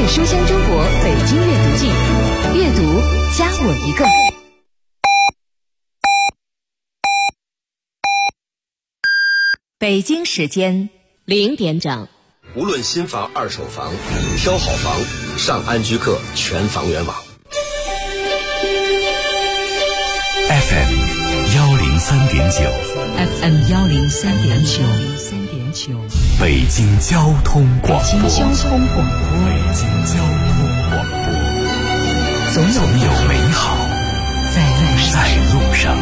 界书香中国北京阅读季，阅读加我一个。北京时间0点整。 无论新房、二手房，挑好房，上安居客全房源网。 FM 103.9 FM 103.9 北京交通广播。 北京交通广播，总有美好在路上。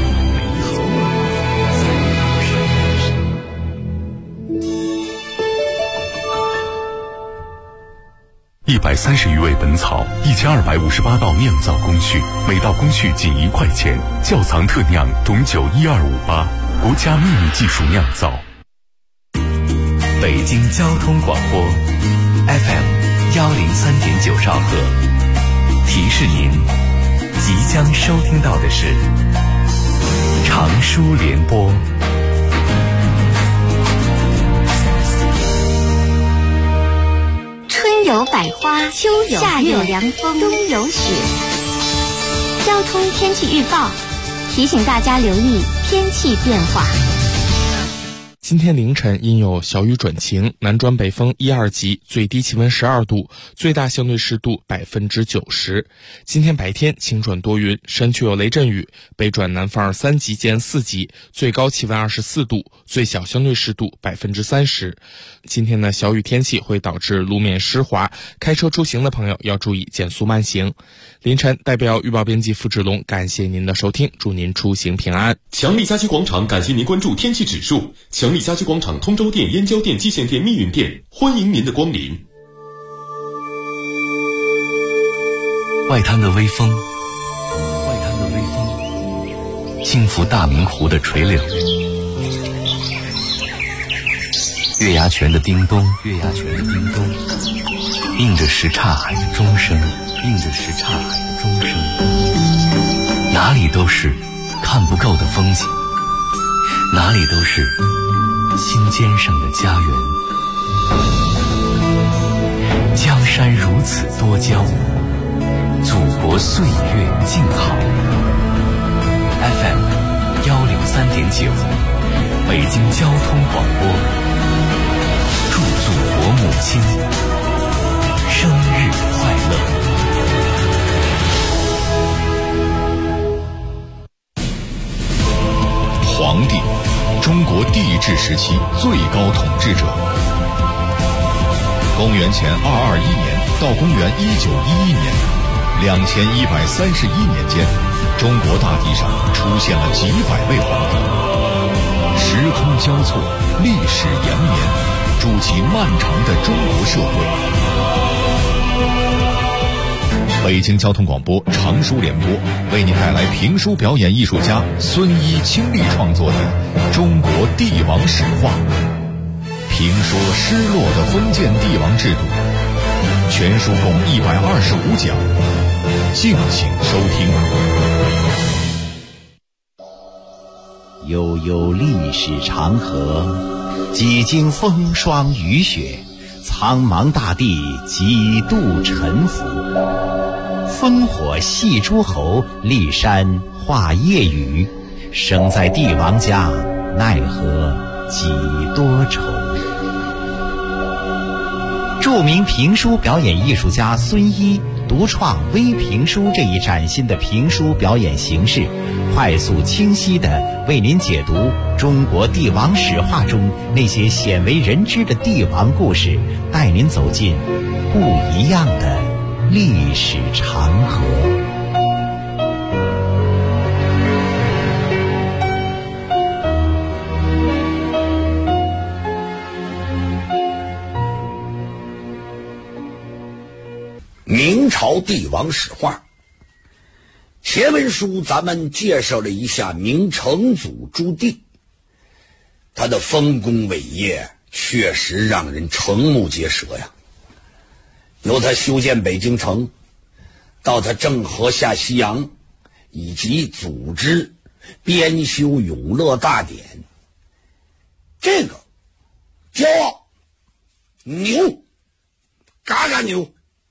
130余味本草，1258道酿造工序，每道工序仅1块钱。窖藏特酿董酒12588，国家秘密技术酿造。北京交通广播 FM 103.9兆赫，提示您即将收听到的是长书联播。 春有百花，秋有夏有凉风，冬有雪。交通天气预报提醒大家留意天气变化。 今天凌晨阴有小雨转晴，南转北风1、2级，最低气温12度，最大相对湿度90%。今天白天晴转多云，山区有雷阵雨，北转南风3级见4级，最高气温24度，最小相对湿度30%。今天的小雨天气会导致路面湿滑，开车出行的朋友要注意减速慢行。凌晨代表预报编辑付志龙感谢您的收听，祝您出行平安。 强力家居广场感谢您关注天气指数。强力家居广场通州店、燕郊店、蓟县店、密云店，欢迎您的光临。 外滩的微风轻拂大明湖的垂柳，月牙泉的叮咚映着什刹海的钟声，哪里都是看不够的风景，哪里都是心尖上的家园。江山如此多娇，祖国岁月静好。FM 103.9，北京交通广播，祝祖国母亲生日快乐。 皇帝，中国帝制时期最高统治者。公元前221年到公元1911年，2131年间，中国大地上出现了几百位皇帝，时空交错，历史延绵，筑起漫长的中国社会。北京交通广播长书联播为您带来评书表演艺术家孙一倾力创作的《中国帝王史话》，评说失落的封建帝王制度，全书共125讲，敬请收听。 悠悠历史长河，几经风霜雨雪，苍茫大地几度沉浮。烽火戏诸侯，骊山画夜雨，生在帝王家，奈何几多愁。著名评书表演艺术家孙一独创微评书这一崭新的评书表演形式，快速清晰地为您解读中国帝王史话中那些鲜为人知的帝王故事，带您走进不一样的历史长河。 明朝帝王史话。前文书咱们介绍了一下明成祖朱棣，他的丰功伟业确实让人瞠目结舌呀。由他修建北京城，到他郑和下西洋，以及组织编修永乐大典，这个骄傲、牛，嘎嘎牛，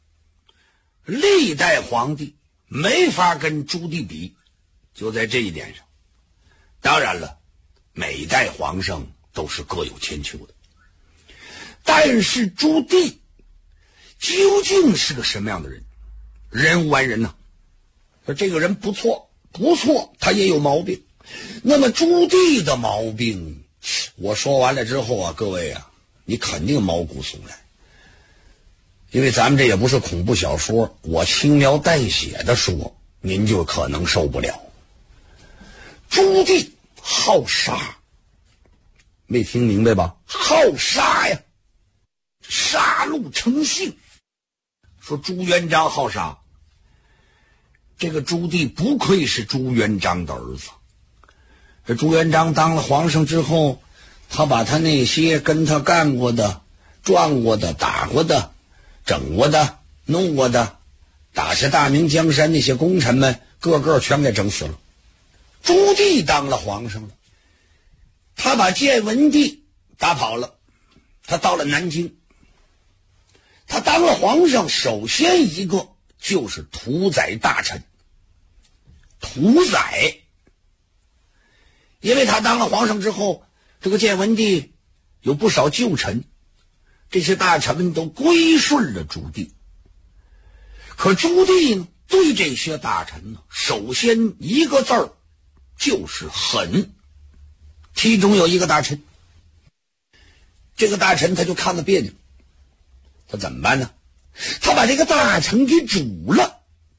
历代皇帝没法跟朱棣比，就在这一点上。当然了，每代皇上都是各有千秋的，但是朱棣究竟是个什么样的人？人无完人呐。说这个人不错，他也有毛病。那么朱棣的毛病，我说完了之后啊，各位啊，你肯定毛骨悚然。因为咱们这也不是恐怖小说，我轻描淡写的说，您就可能受不了。朱棣好杀，没听明白吧？好杀呀，杀戮成性。说朱元璋好杀，这个朱棣不愧是朱元璋的儿子。这朱元璋当了皇上之后，他把他那些跟他干过的、撞过的、打过的、整过的、弄过的，打下大明江山那些功臣们，个个全给整死了。朱棣当了皇上了，他把建文帝打跑了，他到了南京。他当了皇上，首先一个就是屠宰大臣。屠宰，因为他当了皇上之后，这个建文帝有不少旧臣，这些大臣们都归顺了朱棣。可朱棣呢，对这些大臣呢，首先一个字儿就是狠。其中有一个大臣，这个大臣他就看了别扭，他怎么办呢？他把这个大臣给煮了，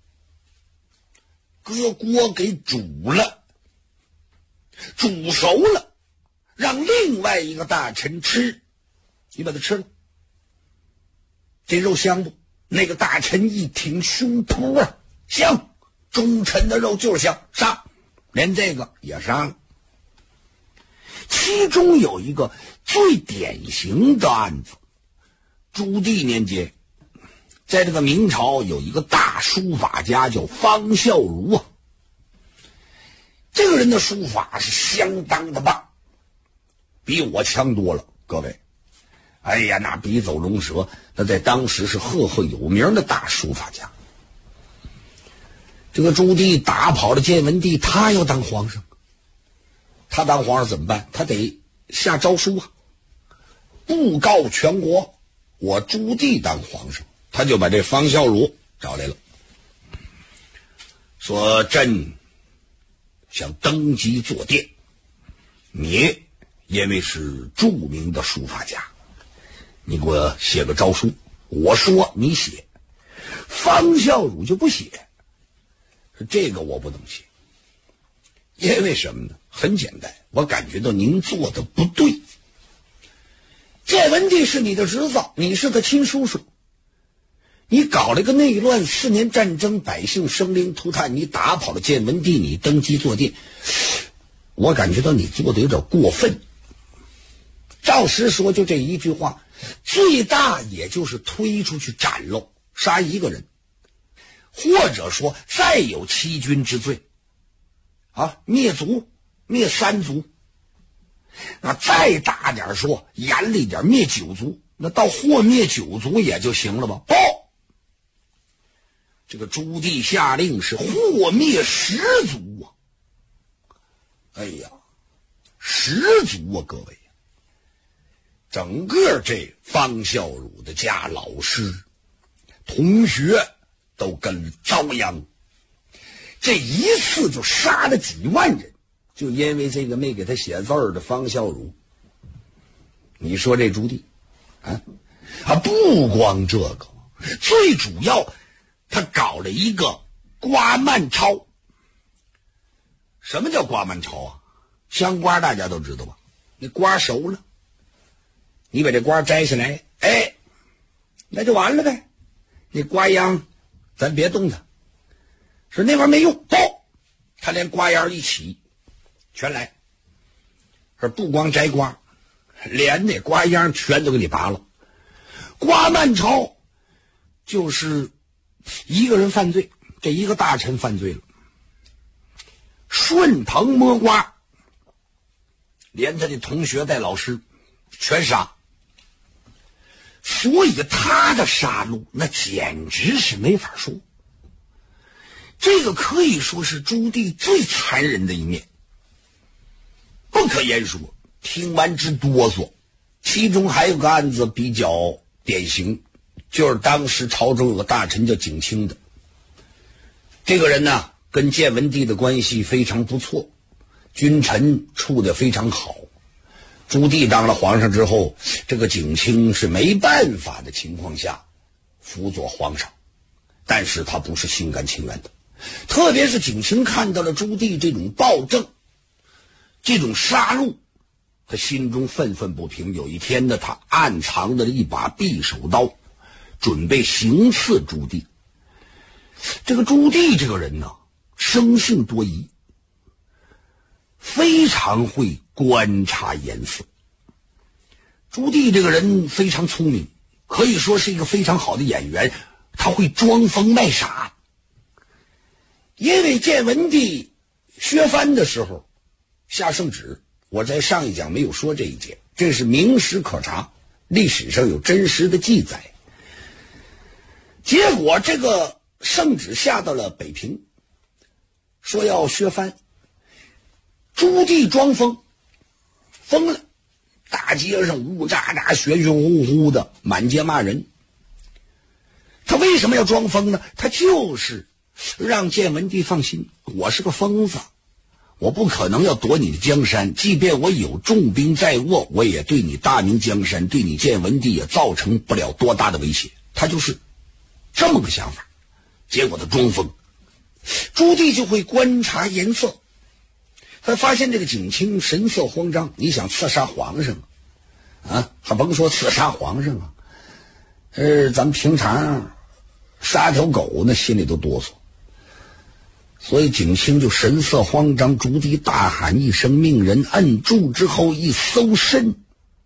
搁锅给煮了，煮熟了，让另外一个大臣吃。你把它吃了，这肉香不？那个大臣一挺胸脯啊，香！忠臣的肉就是香，杀！连这个也杀了。其中有一个最典型的案子，朱棣年间，在这个明朝有一个大书法家叫方孝孺啊。这个人的书法是相当的棒，比我强多了，各位。哎呀，那笔走龙蛇，那在当时是赫赫有名的大书法家。这个朱棣打跑了建文帝，他要当皇上，他当皇上怎么办？他得下诏书啊，布告全国，我朱棣当皇上。他就把这方孝孺找来了，说朕想登基坐殿，你因为是著名的书法家，你给我写个诏书，我说你写。方孝孺就不写，说这个我不能写，因为什么呢？很简单，我感觉到您做的不对。建文帝是你的侄子，你是他亲叔叔，你搞了一个内乱，4年战争，百姓生灵涂炭，你打跑了建文帝，你登基坐殿，我感觉到你做的有点过分。照实说，就这一句话，最大也就是推出去斩喽，杀一个人，或者说再有欺君之罪啊，灭族，灭3族。那再大点说，严厉点，灭9族，那到或灭9族也就行了吧？不，这个朱棣下令是或灭10族啊！哎呀，10族啊，各位，整个这方孝孺的家老师、同学都跟遭殃，这一次就杀了几万人。就因为这个没给他写字儿的方孝孺，你说这朱棣啊，不光这个，最主要他搞了一个瓜蔓抄。什么叫瓜蔓抄啊？香瓜大家都知道吧？那瓜熟了，你把这瓜摘下来，哎，那就完了呗。那瓜秧咱别动它，说那玩意儿没用，不，他连瓜秧一起全来，说不光摘瓜，连那瓜秧全都给你拔了。瓜蔓抄就是一个人犯罪，这一个大臣犯罪了，顺藤摸瓜，连他的同学带老师全杀。 所以他的杀戮那简直是没法说。这个可以说是朱棣最残忍的一面，不可言说，听完直哆嗦。其中还有个案子比较典型，就是当时朝中有个大臣叫景清的，这个人呢跟建文帝的关系非常不错，君臣处得非常好。朱棣当了皇上之后，这个景清是没办法的情况下辅佐皇上，但是他不是心甘情愿的。特别是景清看到了朱棣这种暴政，这种杀戮，他心中愤愤不平。有一天呢，他暗藏着一把匕首刀，准备行刺朱棣。这个朱棣这个人呢，生性多疑，非常会观察颜色。朱棣这个人非常聪明，可以说是一个非常好的演员，他会装疯卖傻。因为建文帝削藩的时候下圣旨，我在上一讲没有说这一节，这是明史可查，历史上有真实的记载。结果这个圣旨下到了北平，说要削藩，朱棣装疯，疯了，大街上呜喳喳玄玄乎乎的，满街骂人。他为什么要装疯呢？他就是让建文帝放心，我是个疯子，我不可能要夺你的江山，即便我有重兵在握，我也对你大明江山，对你建文帝也造成不了多大的威胁。他就是这么个想法。结果他装疯，朱棣就会观察颜色，他发现这个景清神色慌张，你想刺杀皇上啊，还甭说刺杀皇上啊，咱们平常杀条狗那心里都哆嗦。所以景清就神色慌张，朱棣大喊一声，命人摁住之后一搜身，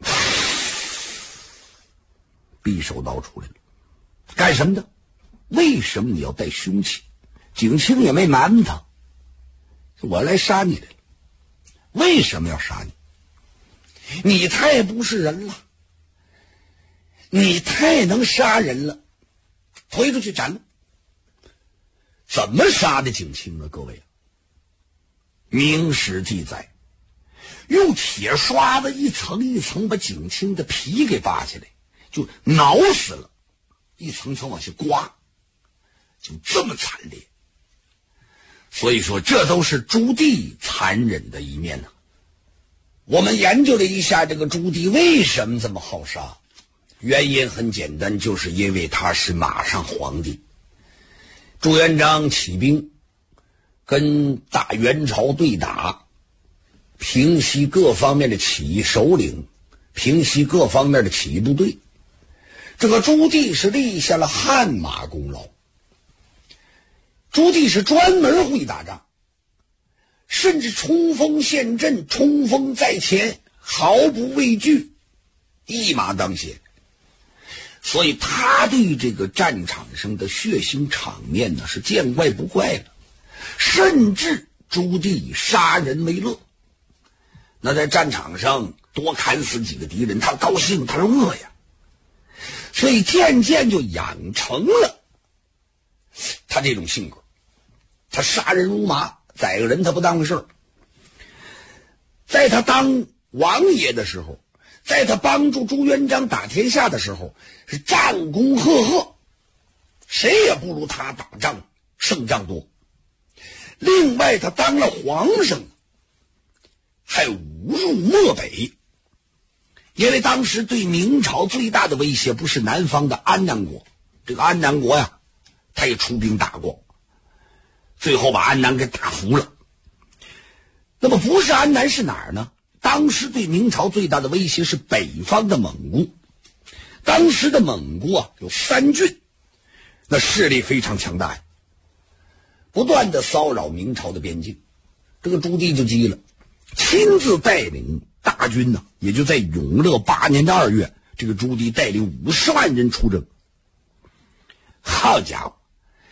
匕首刀出来了。干什么的？为什么你要带凶器？景清也没瞒他，我来杀你来了。为什么要杀你？你太不是人了，你太能杀人了，推出去斩了。怎么杀的景清呢？各位，明史记载，用铁刷子一层一层把景清的皮给扒下来，就挠死了，一层层往下刮，就这么惨烈。所以说这都是朱棣残忍的一面呢。我们研究了一下这个朱棣为什么这么好杀，原因很简单，就是因为他是马上皇帝。朱元璋起兵跟大元朝对打，平息各方面的起义首领，平息各方面的起义部队。这个朱棣是立下了汗马功劳。朱棣是专门会打仗，甚至冲锋陷阵，冲锋在前，毫不畏惧，一马当先。所以他对这个战场上的血腥场面呢是见怪不怪了，甚至朱棣以杀人为乐。那在战场上多砍死几个敌人，他高兴，他乐呀。所以渐渐就养成了他这种性格，他杀人如麻，宰个人他不当回事儿。在他当王爷的时候，在他帮助朱元璋打天下的时候，是战功赫赫，谁也不如他打仗胜仗多。另外他当了皇上，还无入漠北，因为当时对明朝最大的威胁不是南方的安南国，这个安南国呀，他也出兵打过，最后把安南给打服了。那么不是安南是哪儿呢？当时对明朝最大的威胁是北方的蒙古。当时的蒙古啊有3郡，那势力非常强大呀，不断的骚扰明朝的边境。这个朱棣就急了，亲自带领大军呢，也就在永乐8年的2月，这个朱棣带领50万人出征。好家伙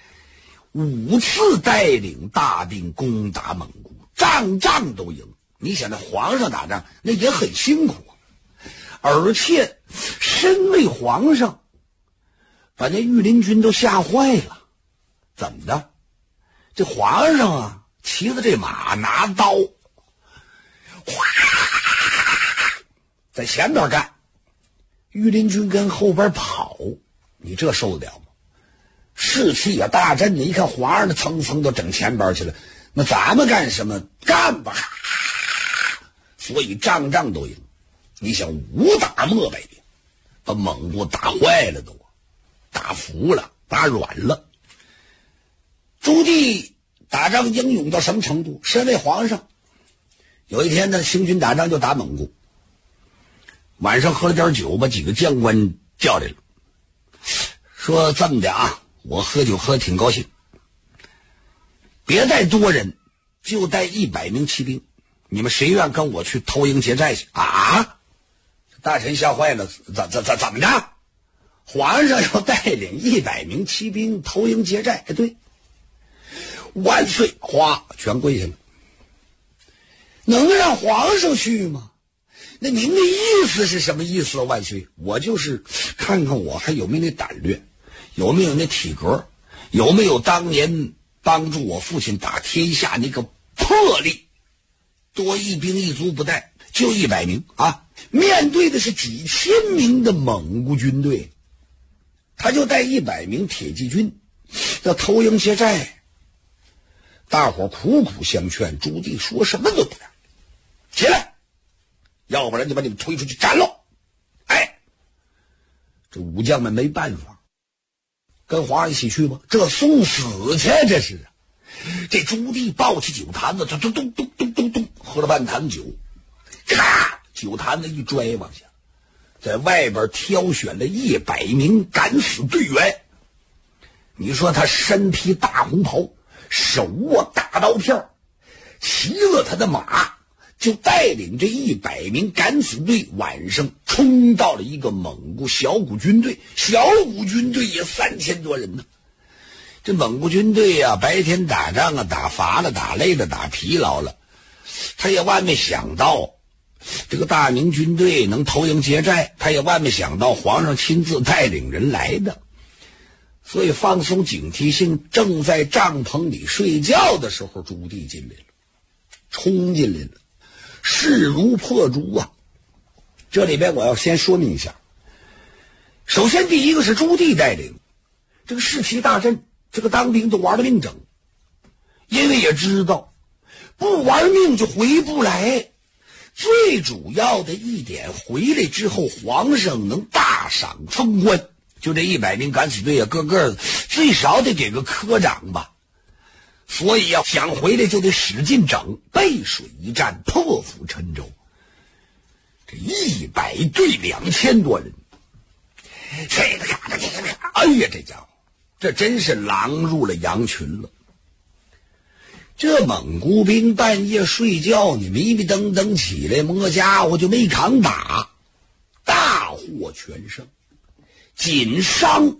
，5次带领大兵攻打蒙古，仗都赢。你想那皇上打仗那也很辛苦啊，而且身为皇上，把那御林军都吓坏了。怎么的？这皇上啊，骑着这马，拿刀，哗，在前边干，御林军跟后边跑，你这受得了吗？士气也大振的，一看皇上的蹭蹭都整前边去了，那咱们干什么？干吧！所以仗都赢。你想5打末百兵，把蒙古打坏了都，打服了，打软了。朱棣打仗英勇到什么程度？身为皇上，有一天呢，行军打仗就打蒙古，晚上喝了点酒，把几个将官叫来了，说这么的啊，我喝酒喝得挺高兴，别带多人，就带100名骑兵，你们谁愿跟我去偷营劫寨去啊？大臣吓坏了，怎么着？皇上要带领100名骑兵偷营劫寨？对，万岁！哗，全跪下了。能让皇上去吗？那您的意思是什么意思？万岁，我就是看看我还有没有那胆略，有没有那体格，有没有当年帮助我父亲打天下那个魄力。多一兵一卒不带，就100名啊！面对的是几千名的蒙古军队，他就带100名铁骑军要偷营劫寨。大伙苦苦相劝，朱棣说什么都不干，起来，要不然就把你们推出去斩了。哎，这武将们没办法，跟皇上一起去吗？这送死去，这是。这朱棣抱起酒坛子，咚咚咚咚咚咚咚，喝了半坛酒，咔，酒坛子一拽往下，在外边挑选了100名敢死队员。你说他身披大红袍，手握大刀片，骑了他的马，就带领这100名敢死队晚上冲到了一个蒙古小股军队，小股军队也3000多人呢。这蒙古军队啊，白天打仗啊，打乏了，打累了，打疲劳了，他也万没想到这个大明军队能偷营劫寨，他也万没想到皇上亲自带领人来的。所以放松警惕性，正在帐篷里睡觉的时候，朱棣进来了，冲进来了，势如破竹啊！这里边我要先说明一下，首先第一个是朱棣带领这个士气大振，这个当兵都玩了命整，因为也知道不玩命就回不来。最主要的一点，回来之后皇上能大赏封官，就这100名敢死队啊，个个最少得给个科长吧。所以要想回来就得使劲整，背水一战，破釜沉舟。这100队2000多人，这个哎呀，这家伙这真是狼入了羊群了。这蒙古兵半夜睡觉，你迷迷瞪瞪起来，摸家伙就没扛打，大获全胜，仅伤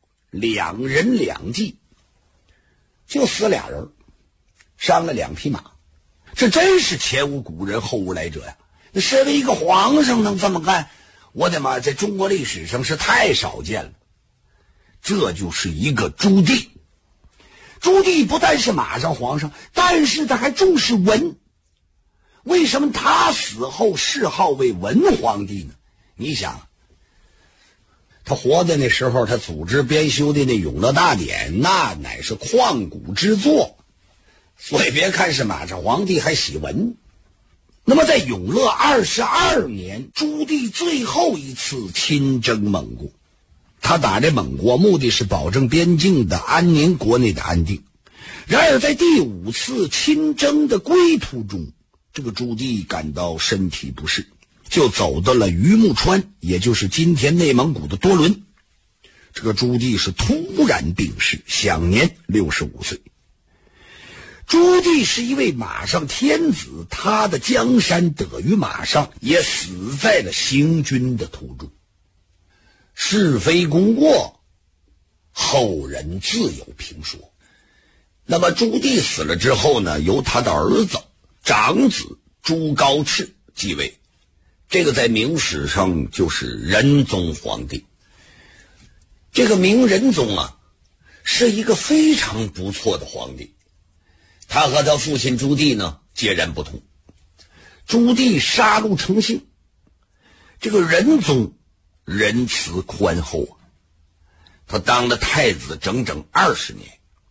2人2骑，就死俩人，伤了2匹马。这真是前无古人后无来者呀！那身为一个皇上能这么干，我的妈，在中国历史上是太少见了。这就是一个朱棣。朱棣不但是马上皇上，但是他还重视文。为什么他死后谥号为文皇帝呢？你想，他活在那时候，他组织编修的那《永乐大典》，那乃是旷古之作。所以别看是马上皇帝，还喜文。那么在永乐22年，朱棣最后一次亲征蒙古。他打这蒙古目的是保证边境的安宁，国内的安定。然而在第5次亲征的归途中，这个朱棣感到身体不适，就走到了榆木川，也就是今天内蒙古的多伦。这个朱棣是突然病逝，享年65岁。朱棣是一位马上天子，他的江山得于马上，也死在了行军的途中。是非功过，后人自有评说。那么朱棣死了之后呢，由他的儿子长子朱高炽继位， 这个在明史上就是仁宗皇帝。这个明仁宗啊，是一个非常不错的皇帝。他和他父亲朱棣呢截然不同。朱棣杀戮成性，这个仁宗仁慈宽厚啊。他当了太子整整20年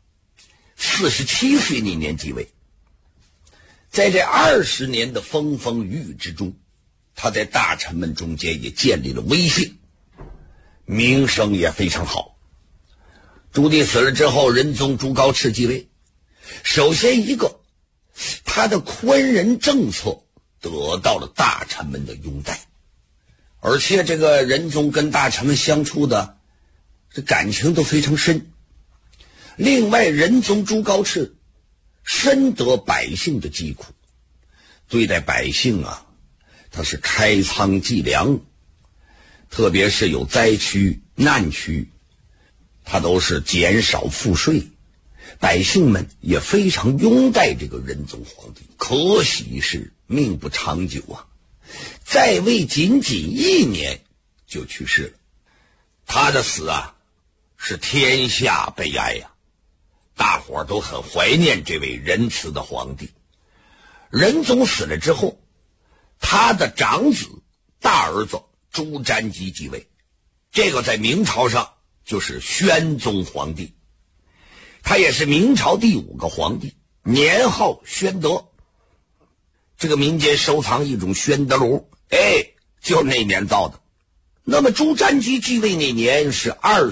，47岁那年即位。在这20年的风风雨雨之中，他在大臣们中间也建立了威信，名声也非常好。朱棣死了之后，仁宗朱高炽继位。首先一个，他的宽仁政策得到了大臣们的拥戴，而且这个仁宗跟大臣们相处的这感情都非常深。另外，仁宗朱高炽深得百姓的疾苦，对待百姓啊，他是开仓济粮，特别是有灾区难区，他都是减少赋税，百姓们也非常拥戴这个仁宗皇帝。可惜是命不长久啊，在位仅仅1年就去世了。他的死啊，是天下悲哀呀，大伙儿都很怀念这位仁慈的皇帝。仁宗死了之后，他的长子大儿子朱瞻基继位，这个在明朝上就是宣宗皇帝。他也是明朝第5个皇帝，年号宣德。这个民间收藏一种宣德炉，就那年造的。那么朱瞻基继位那年是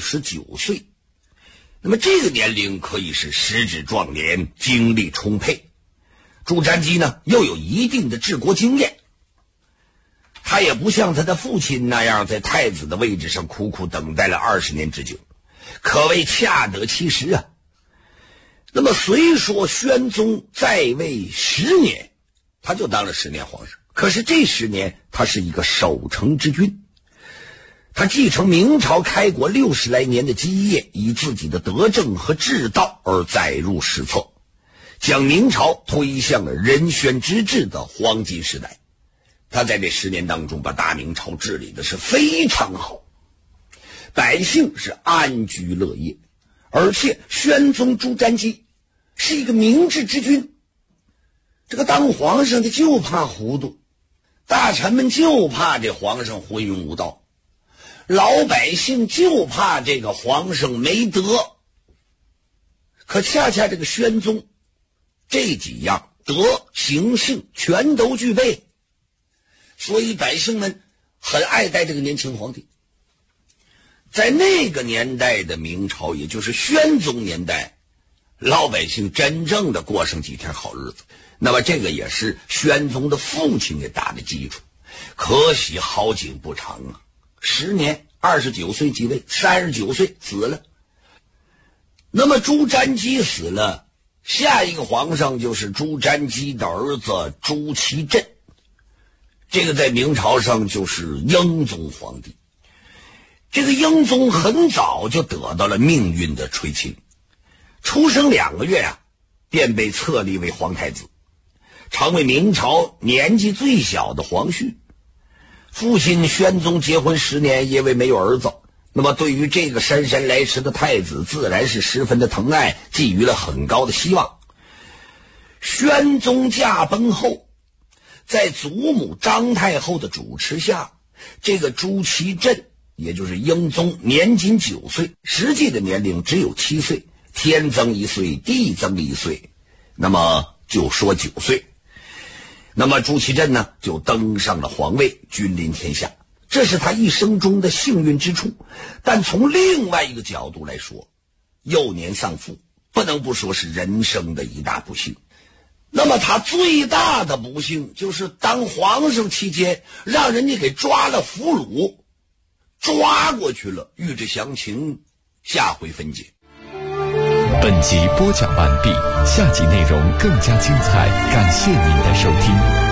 29岁，那么这个年龄可以是时值壮年，精力充沛。朱瞻基呢又有一定的治国经验，他也不像他的父亲那样在太子的位置上苦苦等待了20年之久，可谓恰得其时啊。那么虽说宣宗在位10年，他就当了10年皇上，可是这10年他是一个守成之君。他继承明朝开国60来年的基业，以自己的德政和治道而载入史册，将明朝推向了仁宣之治的黄金时代。他在这10年当中把大明朝治理的是非常好，百姓是安居乐业。而且宣宗朱瞻基是一个明智之君，这个当皇上的就怕糊涂，大臣们就怕这皇上昏庸无道，老百姓就怕这个皇上没德。可恰恰这个宣宗这几样德行性全都具备，所以百姓们很爱戴这个年轻皇帝。在那个年代的明朝，也就是宣宗年代，老百姓真正的过上几天好日子。那么这个也是宣宗的父亲给打的基础。可惜好景不长啊，10年，29岁即位，39岁死了。那么朱瞻基死了，下一个皇上就是朱瞻基的儿子朱祁镇，这个在明朝上就是英宗皇帝。这个英宗很早就得到了命运的垂青，出生2个月啊，便被册立为皇太子，成为明朝年纪最小的皇婿。父亲宣宗结婚10年，因为没有儿子，那么对于这个姗姗来迟的太子，自然是十分的疼爱，寄予了很高的希望。宣宗驾崩后，在祖母张太后的主持下，这个朱祁镇也就是英宗年仅9岁，实际的年龄只有7岁，天增1岁，地增1岁，那么就说9岁。那么朱祁镇呢，就登上了皇位，君临天下，这是他一生中的幸运之处。但从另外一个角度来说，幼年丧父不能不说是人生的一大不幸。那么他最大的不幸就是当皇上期间让人家给抓了俘虏，抓过去了。欲知详情，下回分解。 本集播讲完毕，下集内容更加精彩，感谢您的收听。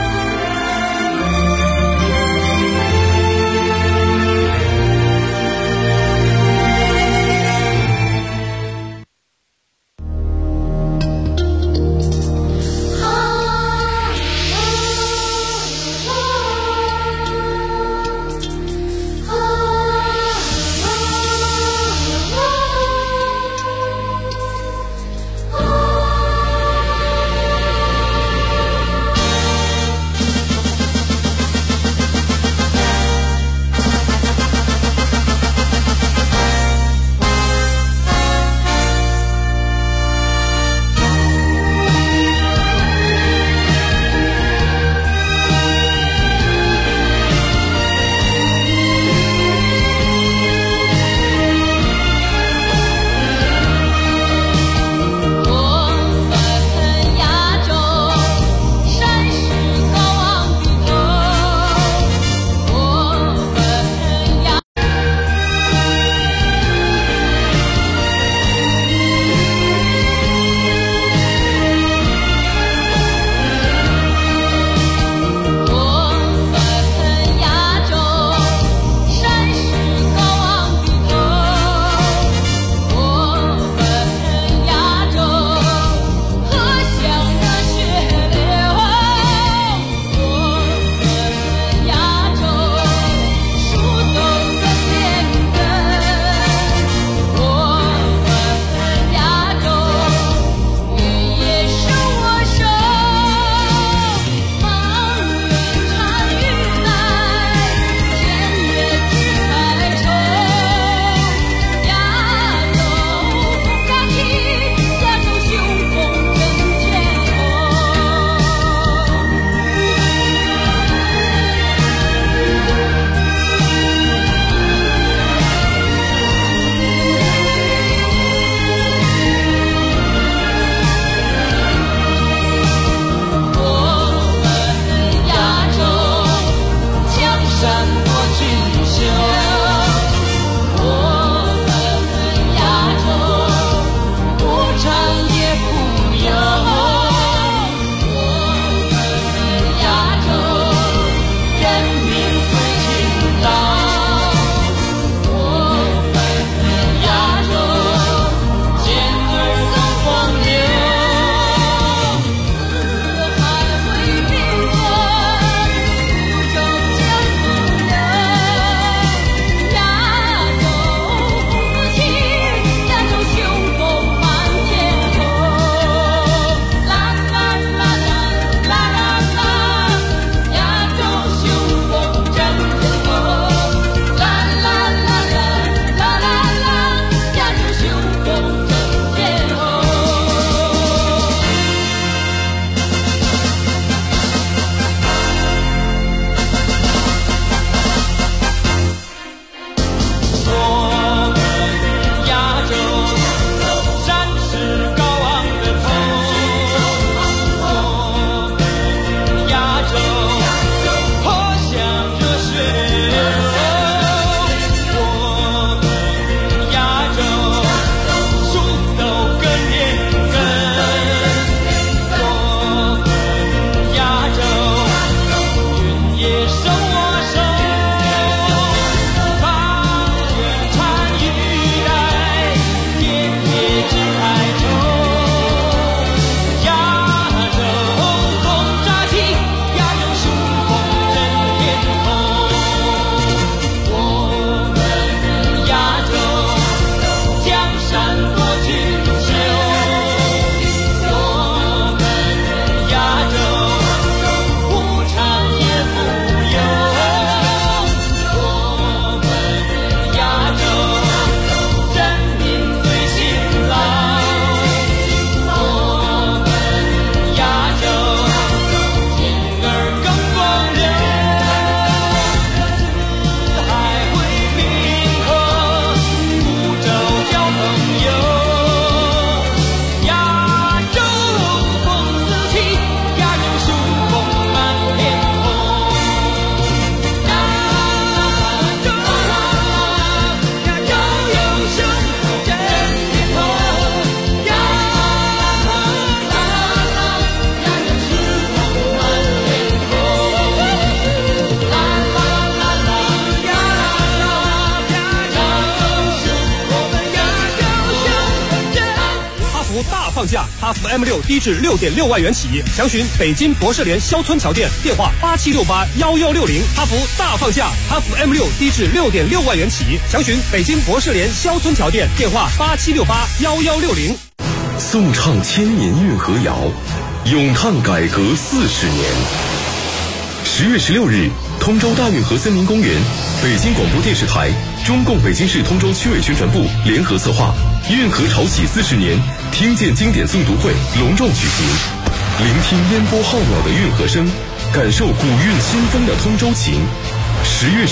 福大放价，哈弗 M6低至6.6万元起，详询北京博士联肖村桥店，电话87681160。哈弗大放价，哈弗 M6低至6.6万元起，详询北京博士联肖村桥店，电话87681160。 颂唱千年运河谣，咏叹改革40年。10月16日，通州大运河森林公园，北京广播电视台、中共北京市通州区委宣传部联合策划运河潮起40年听见经典诵读会隆重举行，聆听烟波浩渺的运河声，感受古韵新风的通州情。10月